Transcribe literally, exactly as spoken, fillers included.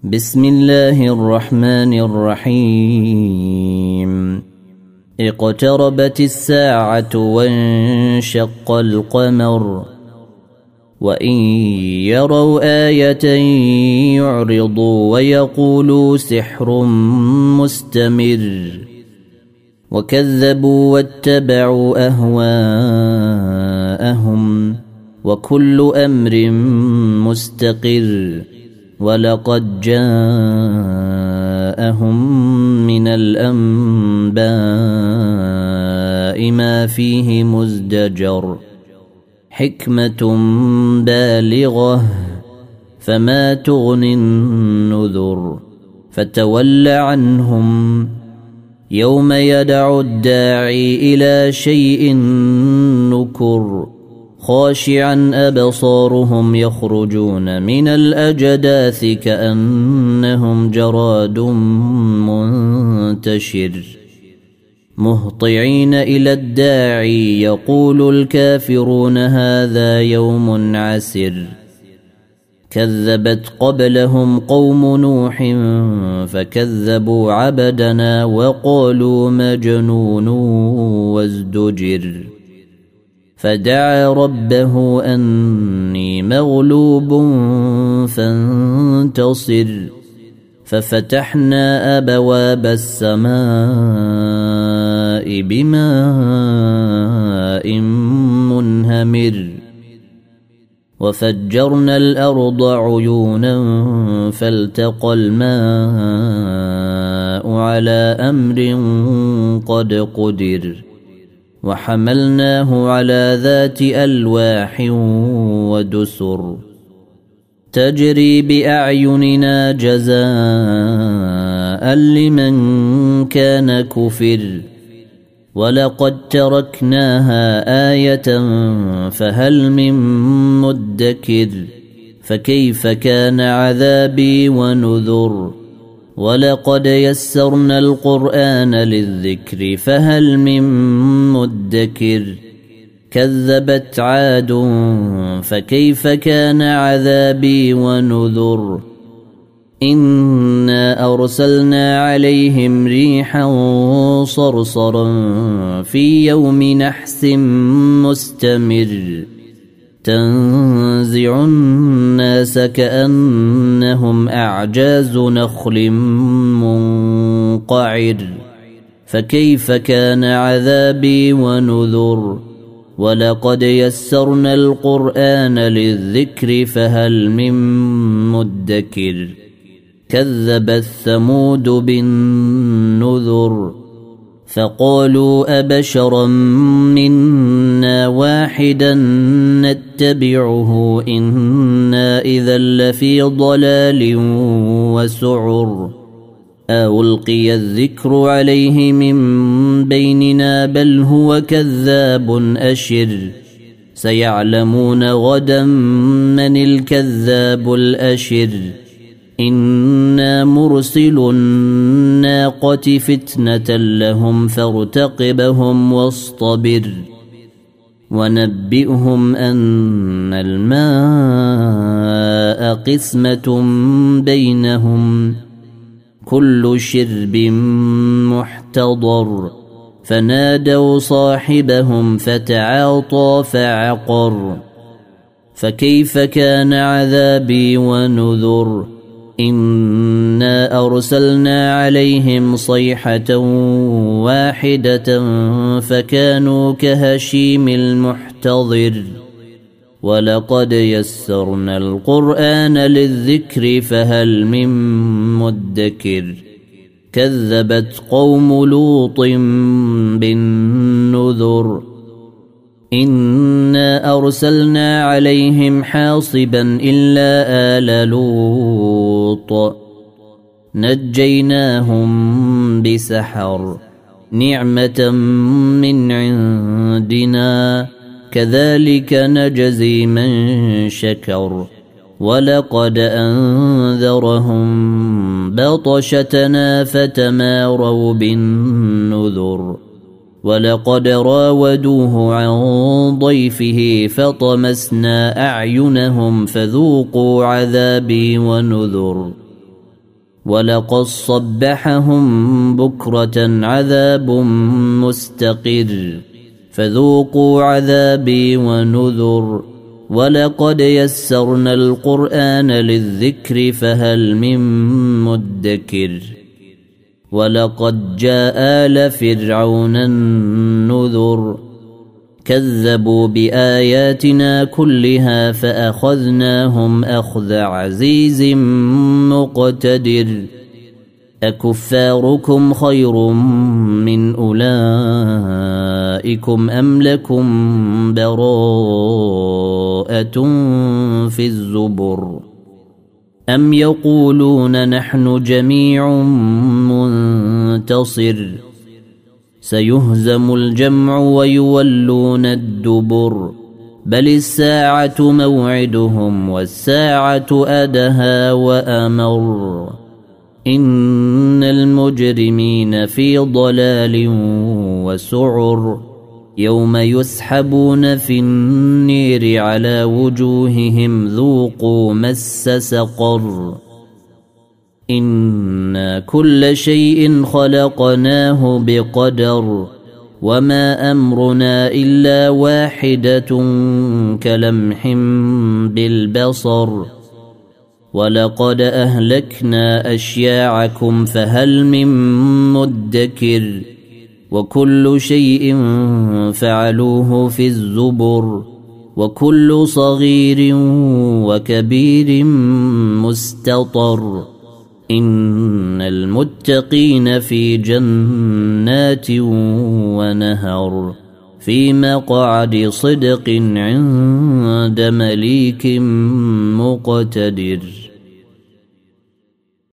بسم الله الرحمن الرحيم. اقتربت الساعة وانشق القمر وإن يروا آية يعرضوا ويقولوا سحر مستمر وكذبوا واتبعوا أهواءهم وكل أمر مستقر ولقد جاءهم من الأنباء ما فيه مزدجر حكمة بالغة فما تغني النذر فتول عنهم يوم يدعو الداعي إلى شيء نكر خاشعا أبصارهم يخرجون من الأجداث كأنهم جراد منتشر مهطعين إلى الداعي يقول الكافرون هذا يوم عسر كذبت قبلهم قوم نوح فكذبوا عبدنا وقالوا مجنون وازدجر فدعا ربه أني مغلوب فانتصر ففتحنا أبواب السماء بماء منهمر وفجرنا الأرض عيونا فالتقى الماء على أمر قد قدر وحملناه على ذات ألواح ودسر تجري بأعيننا جزاء لمن كان كفر ولقد تركناها آية فهل من مدكر فكيف كان عذابي ونذر ولقد يسرنا القرآن للذكر فهل من مدكر كذبت عاد فكيف كان عذابي ونذر إنا أرسلنا عليهم ريحا صرصرا في يوم نحس مستمر تنزع الناس كأنهم أعجاز نخل منقعر فكيف كان عذابي ونذر ولقد يسرنا القرآن للذكر فهل من مدكر كذبت ثمود بالنذر فقالوا أبشرا منا واحدا نتبعه إنا إذا لفي ضلال وسعر ألقي الذكر عليه من بيننا بل هو كذاب أشر سيعلمون غدا من الكذاب الأشر إنا مرسل الناقة فتنة لهم فارتقبهم واصطبر ونبئهم أن الماء قسمة بينهم كل شرب محتضر فنادوا صاحبهم فتعاطى فعقر فكيف كان عذابي ونذر إنا أرسلنا عليهم صيحة واحدة فكانوا كهشيم المحتضر ولقد يسرنا القرآن للذكر فهل من مدكر كذبت قوم لوط بالنذر إنا أرسلنا عليهم حاصبا إلا آل لوط نجيناهم بسحر نعمة من عندنا كذلك نجزي من شكر ولقد أنذرهم بطشتنا فتماروا بالنذر ولقد راودوه عن ضيفه فطمسنا أعينهم فذوقوا عذابي ونذر ولقد صبحهم بكرة عذاب مستقر فذوقوا عذابي ونذر ولقد يسرنا القرآن للذكر فهل من مدكر ولقد جاء آل فرعون النذر كذبوا بآياتنا كلها فأخذناهم أخذ عزيز مقتدر أكفاركم خير من أولئكم أم لكم براءة في الزبر أم يقولون نحن جميع منتصر سيهزم الجمع ويولون الدبر بل الساعة موعدهم والساعة أدهى وأمر إن المجرمين في ضلال وسعر يوم يسحبون في النير على وجوههم ذوقوا مس سقر إنا كل شيء خلقناه بقدر وما أمرنا إلا واحدة كلمح بالبصر ولقد أهلكنا أشياعكم فهل من مدكر وكل شيء فعلوه في الزبر وكل صغير وكبير مستطر إن المتقين في جنات ونهر في مقعد صدق عند مليك مقتدر.